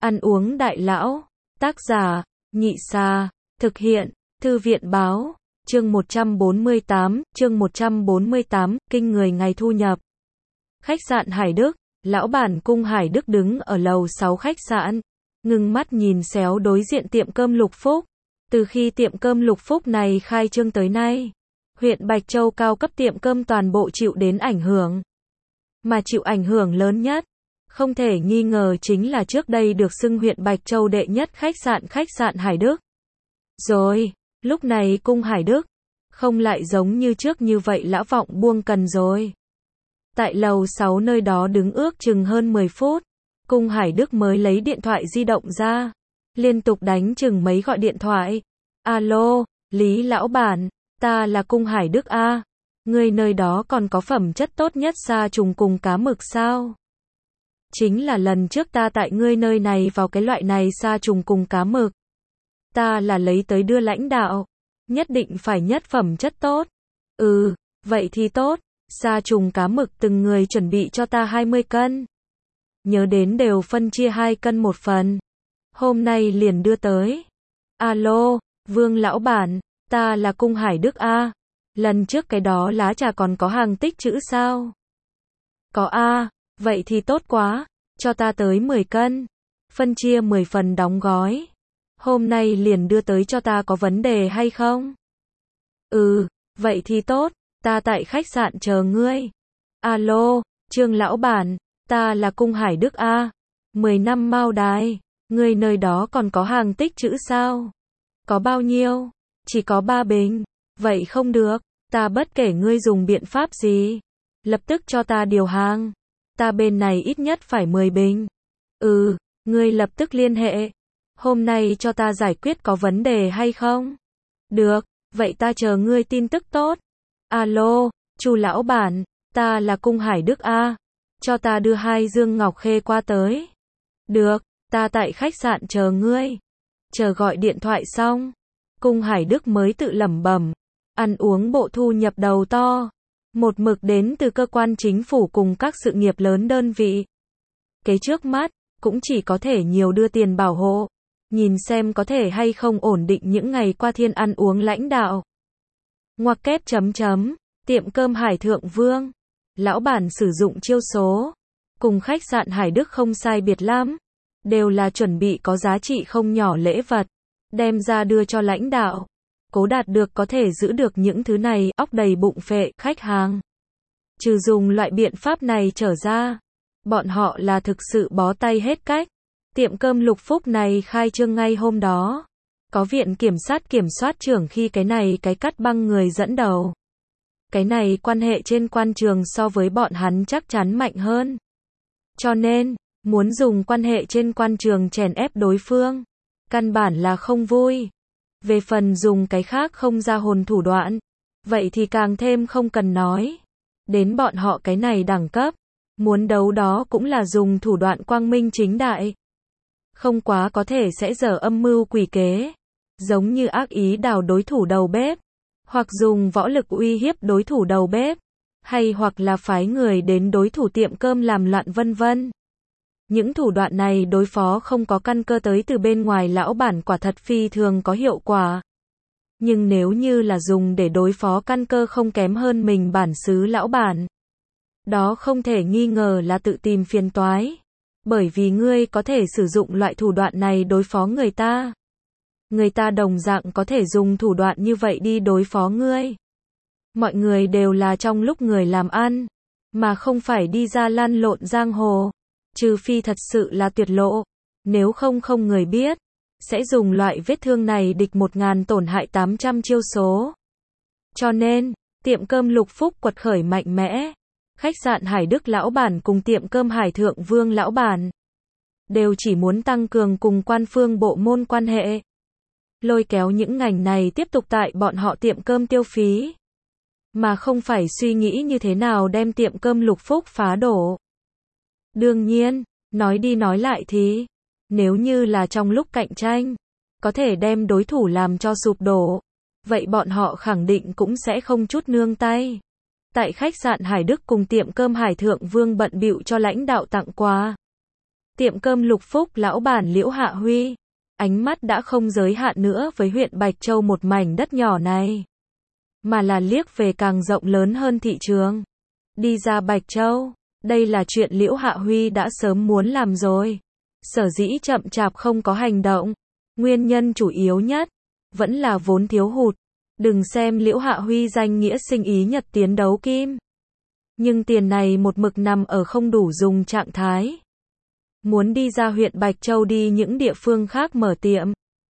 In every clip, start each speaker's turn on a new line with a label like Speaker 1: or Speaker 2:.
Speaker 1: Ăn uống đại lão. Tác giả, Nhị Sa. Thực hiện, Thư viện báo. Chương 148, kinh người ngày thu nhập. Khách sạn Hải Đức, lão bản cung Hải Đức đứng ở lầu 6 khách sạn, ngưng mắt nhìn xéo đối diện tiệm cơm Lục Phúc. Từ khi tiệm cơm Lục Phúc này khai trương tới nay, huyện Bạch Châu cao cấp tiệm cơm toàn bộ chịu đến ảnh hưởng. Mà chịu ảnh hưởng lớn nhất, không thể nghi ngờ chính là trước đây được xưng huyện Bạch Châu đệ nhất khách sạn Hải Đức. Rồi, lúc này cung Hải Đức, không lại giống như trước như vậy lã vọng buông cần rồi. Tại lầu 6 nơi đó đứng ước chừng hơn 10 phút, cung Hải Đức mới lấy điện thoại di động ra, liên tục đánh chừng mấy gọi điện thoại. Alo, Lý lão bản, ta là cung Hải Đức a. Người nơi đó còn có phẩm chất tốt nhất sa trùng cùng cá mực sao? Chính là lần trước ta tại ngươi nơi này vào cái loại này sa trùng cùng cá mực. Ta là lấy tới đưa lãnh đạo, nhất định phải nhất phẩm chất tốt. Vậy thì tốt, sa trùng cá mực từng người chuẩn bị cho ta 20 cân. Nhớ đến đều phân chia 2 cân một phần. Hôm nay liền đưa tới. Alo, Vương lão bản, ta là cung Hải Đức a. Lần trước cái đó lá trà còn có hàng tích trữ sao? Có a, vậy thì tốt quá, cho ta tới 10 cân. Phân chia 10 phần đóng gói. Hôm nay liền đưa tới cho ta có vấn đề hay không? Vậy thì tốt, ta tại khách sạn chờ ngươi. Alo, Trương lão bản, ta là cung Hải Đức a. 10 năm Mao Đài, ngươi nơi đó còn có hàng tích trữ sao? Có bao nhiêu? Chỉ có 3 bình. Vậy không được, ta bất kể ngươi dùng biện pháp gì, lập tức cho ta điều hàng. Ta bên này ít nhất phải 10 bình. Ngươi lập tức liên hệ. Hôm nay cho ta giải quyết có vấn đề hay không? Được, vậy ta chờ ngươi tin tức tốt. Alo, Chu lão bản, ta là cung Hải Đức a. Cho ta đưa 2 dương ngọc khê qua tới. Được, ta tại khách sạn chờ ngươi. Chờ gọi điện thoại xong, cung Hải Đức mới tự lẩm bẩm, ăn uống bộ thu nhập đầu to, một mực đến từ cơ quan chính phủ cùng các sự nghiệp lớn đơn vị. Cái trước mắt, cũng chỉ có thể nhiều đưa tiền bảo hộ, nhìn xem có thể hay không ổn định những ngày qua thiên ăn uống lãnh đạo. Ngoặc kép tiệm cơm Hải Thượng Vương, lão bản sử dụng chiêu số, cùng khách sạn Hải Đức không sai biệt lắm, đều là chuẩn bị có giá trị không nhỏ lễ vật, đem ra đưa cho lãnh đạo. Cố đạt được có thể giữ được những thứ này, óc đầy bụng phệ, khách hàng. Trừ dùng loại biện pháp này trở ra, bọn họ là thực sự bó tay hết cách. Tiệm cơm Lục Phúc này khai trương ngay hôm đó. Có viện kiểm soát trưởng khi cái cắt băng người dẫn đầu. Cái này quan hệ trên quan trường so với bọn hắn chắc chắn mạnh hơn. Cho nên, muốn dùng quan hệ trên quan trường chèn ép đối phương, căn bản là không vui. Về phần dùng cái khác không ra hồn thủ đoạn, vậy thì càng thêm không cần nói. Đến bọn họ cái này đẳng cấp, muốn đấu đó cũng là dùng thủ đoạn quang minh chính đại. Không quá có thể sẽ dở âm mưu quỷ kế, giống như ác ý đào đối thủ đầu bếp, hoặc dùng võ lực uy hiếp đối thủ đầu bếp, hay hoặc là phái người đến đối thủ tiệm cơm làm loạn vân vân. Những thủ đoạn này đối phó không có căn cơ tới từ bên ngoài lão bản quả thật phi thường có hiệu quả. Nhưng nếu như là dùng để đối phó căn cơ không kém hơn mình bản xứ lão bản, đó không thể nghi ngờ là tự tìm phiền toái. Bởi vì ngươi có thể sử dụng loại thủ đoạn này đối phó người ta. Người ta đồng dạng có thể dùng thủ đoạn như vậy đi đối phó ngươi. Mọi người đều là trong lúc người làm ăn, mà không phải đi ra lăn lộn giang hồ. Trừ phi thật sự là tuyệt lộ, nếu không người biết, sẽ dùng loại vết thương này địch 1000 tổn hại 800 chiêu số. Cho nên, tiệm cơm Lục Phúc quật khởi mạnh mẽ, khách sạn Hải Đức lão bản cùng tiệm cơm Hải Thượng Vương lão bản, đều chỉ muốn tăng cường cùng quan phương bộ môn quan hệ. Lôi kéo những ngành này tiếp tục tại bọn họ tiệm cơm tiêu phí, mà không phải suy nghĩ như thế nào đem tiệm cơm Lục Phúc phá đổ. Đương nhiên, nói đi nói lại thì, nếu như là trong lúc cạnh tranh, có thể đem đối thủ làm cho sụp đổ, vậy bọn họ khẳng định cũng sẽ không chút nương tay. Tại khách sạn Hải Đức cùng tiệm cơm Hải Thượng Vương bận bịu cho lãnh đạo tặng quà. Tiệm cơm Lục Phúc lão bản Liễu Hạ Huy, ánh mắt đã không giới hạn nữa với huyện Bạch Châu một mảnh đất nhỏ này, mà là liếc về càng rộng lớn hơn thị trường. Đi ra Bạch Châu, đây là chuyện Liễu Hạ Huy đã sớm muốn làm rồi. Sở dĩ chậm chạp không có hành động, nguyên nhân chủ yếu nhất vẫn là vốn thiếu hụt. Đừng xem Liễu Hạ Huy danh nghĩa sinh ý Nhật Tiến đấu kim, nhưng tiền này một mực nằm ở không đủ dùng trạng thái. Muốn đi ra huyện Bạch Châu đi những địa phương khác mở tiệm,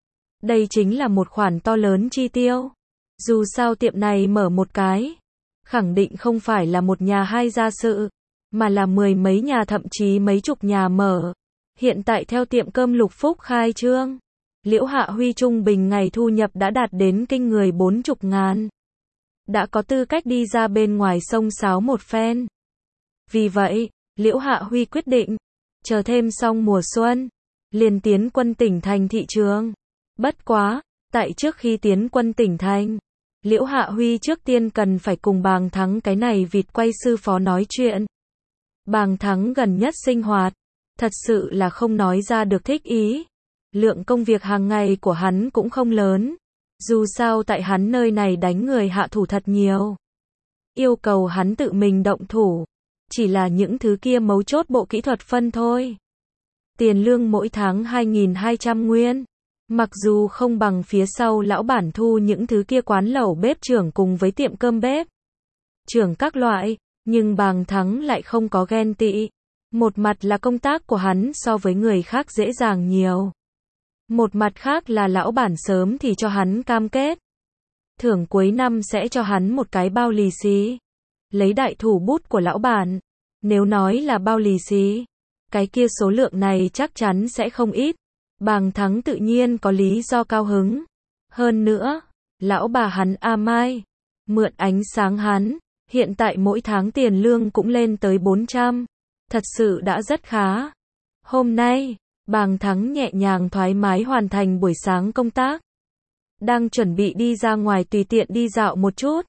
Speaker 1: đây chính là một khoản to lớn chi tiêu. Dù sao tiệm này mở một cái, khẳng định không phải là một nhà hai gia sự, mà là mười mấy nhà thậm chí mấy chục nhà mở. Hiện tại theo tiệm cơm Lục Phúc khai trương, Liễu Hạ Huy trung bình ngày thu nhập đã đạt đến kinh người 40.000. Đã có tư cách đi ra bên ngoài xông xáo một phen. Vì vậy, Liễu Hạ Huy quyết định, chờ thêm xong mùa xuân, liền tiến quân tỉnh thành thị trường. Bất quá, tại trước khi tiến quân tỉnh thành, Liễu Hạ Huy trước tiên cần phải cùng Bàng Thắng cái này vịt quay sư phó nói chuyện. Bàng Thắng gần nhất sinh hoạt, thật sự là không nói ra được thích ý. Lượng công việc hàng ngày của hắn cũng không lớn. Dù sao tại hắn nơi này đánh người hạ thủ thật nhiều. Yêu cầu hắn tự mình động thủ. Chỉ là những thứ kia mấu chốt bộ kỹ thuật phân thôi. Tiền lương mỗi tháng 2.200 nguyên. Mặc dù không bằng phía sau lão bản thu những thứ kia quán lẩu bếp trưởng cùng với tiệm cơm bếp trưởng các loại, nhưng Bàng Thắng lại không có ghen tị. Một mặt là công tác của hắn so với người khác dễ dàng nhiều. Một mặt khác là lão bản sớm thì cho hắn cam kết. Thưởng cuối năm sẽ cho hắn một cái bao lì xì. Lấy đại thủ bút của lão bản. Nếu nói là bao lì xì, cái kia số lượng này chắc chắn sẽ không ít. Bàng Thắng tự nhiên có lý do cao hứng. Hơn nữa, lão bà hắn A Mai, mượn ánh sáng hắn, hiện tại mỗi tháng tiền lương cũng lên tới 400. Thật sự đã rất khá. Hôm nay, Bàng Thắng nhẹ nhàng thoải mái hoàn thành buổi sáng công tác. Đang chuẩn bị đi ra ngoài tùy tiện đi dạo một chút.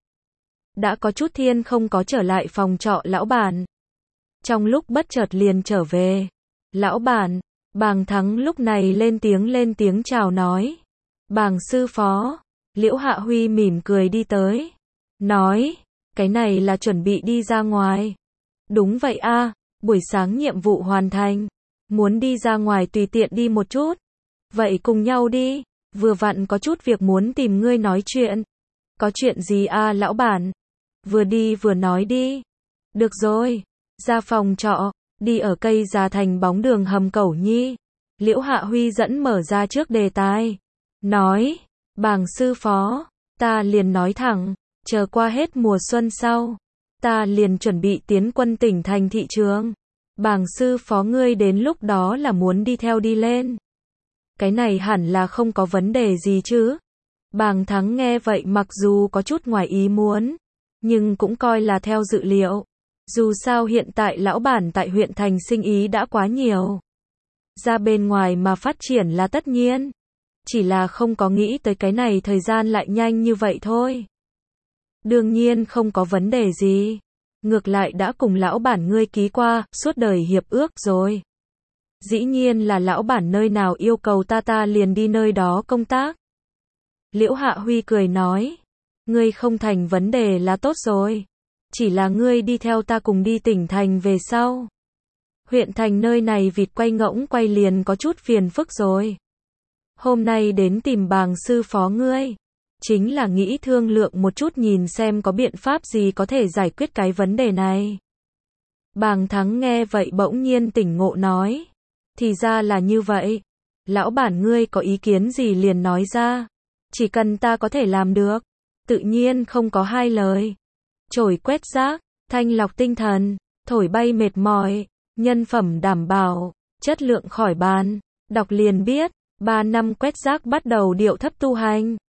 Speaker 1: Đã có chút thiên không có trở lại phòng trọ lão bản. Trong lúc bất chợt liền trở về. Lão bản, Bàng Thắng lúc này lên tiếng chào nói. Bàng sư phó. Liễu Hạ Huy mỉm cười đi tới. Nói, cái này là chuẩn bị đi ra ngoài. Đúng vậy a, buổi sáng nhiệm vụ hoàn thành. Muốn đi ra ngoài tùy tiện đi một chút. Vậy cùng nhau đi, vừa vặn có chút việc muốn tìm ngươi nói chuyện. Có chuyện gì a lão bản? Vừa đi vừa nói đi. Được rồi, ra phòng trọ, đi ở cây già thành bóng đường hầm Cẩu Nhi. Liễu Hạ Huy dẫn mở ra trước đề tài. Nói, Bàng sư phó, ta liền nói thẳng, chờ qua hết mùa xuân sau, ta liền chuẩn bị tiến quân tỉnh thành thị trường. Bàng sư phó ngươi đến lúc đó là muốn đi theo đi lên. Cái này hẳn là không có vấn đề gì chứ. Bàng Thắng nghe vậy mặc dù có chút ngoài ý muốn, nhưng cũng coi là theo dự liệu. Dù sao hiện tại lão bản tại huyện thành sinh ý đã quá nhiều. Ra bên ngoài mà phát triển là tất nhiên. Chỉ là không có nghĩ tới cái này thời gian lại nhanh như vậy thôi. Đương nhiên không có vấn đề gì. Ngược lại đã cùng lão bản ngươi ký qua, suốt đời hiệp ước rồi. Dĩ nhiên là lão bản nơi nào yêu cầu ta liền đi nơi đó công tác. Liễu Hạ Huy cười nói. Ngươi không thành vấn đề là tốt rồi. Chỉ là ngươi đi theo ta cùng đi tỉnh thành về sau. Huyện thành nơi này vịt quay ngỗng quay liền có chút phiền phức rồi. Hôm nay đến tìm Bàng sư phó ngươi. Chính là nghĩ thương lượng một chút nhìn xem có biện pháp gì có thể giải quyết cái vấn đề này. Bàng Thắng nghe vậy bỗng nhiên tỉnh ngộ nói. Thì ra là như vậy. Lão bản ngươi có ý kiến gì liền nói ra. Chỉ cần ta có thể làm được. Tự nhiên không có hai lời. Chổi quét rác, thanh lọc tinh thần, thổi bay mệt mỏi, nhân phẩm đảm bảo, chất lượng khỏi bàn. Đọc liền biết, 3 năm quét rác bắt đầu điệu thấp tu hành.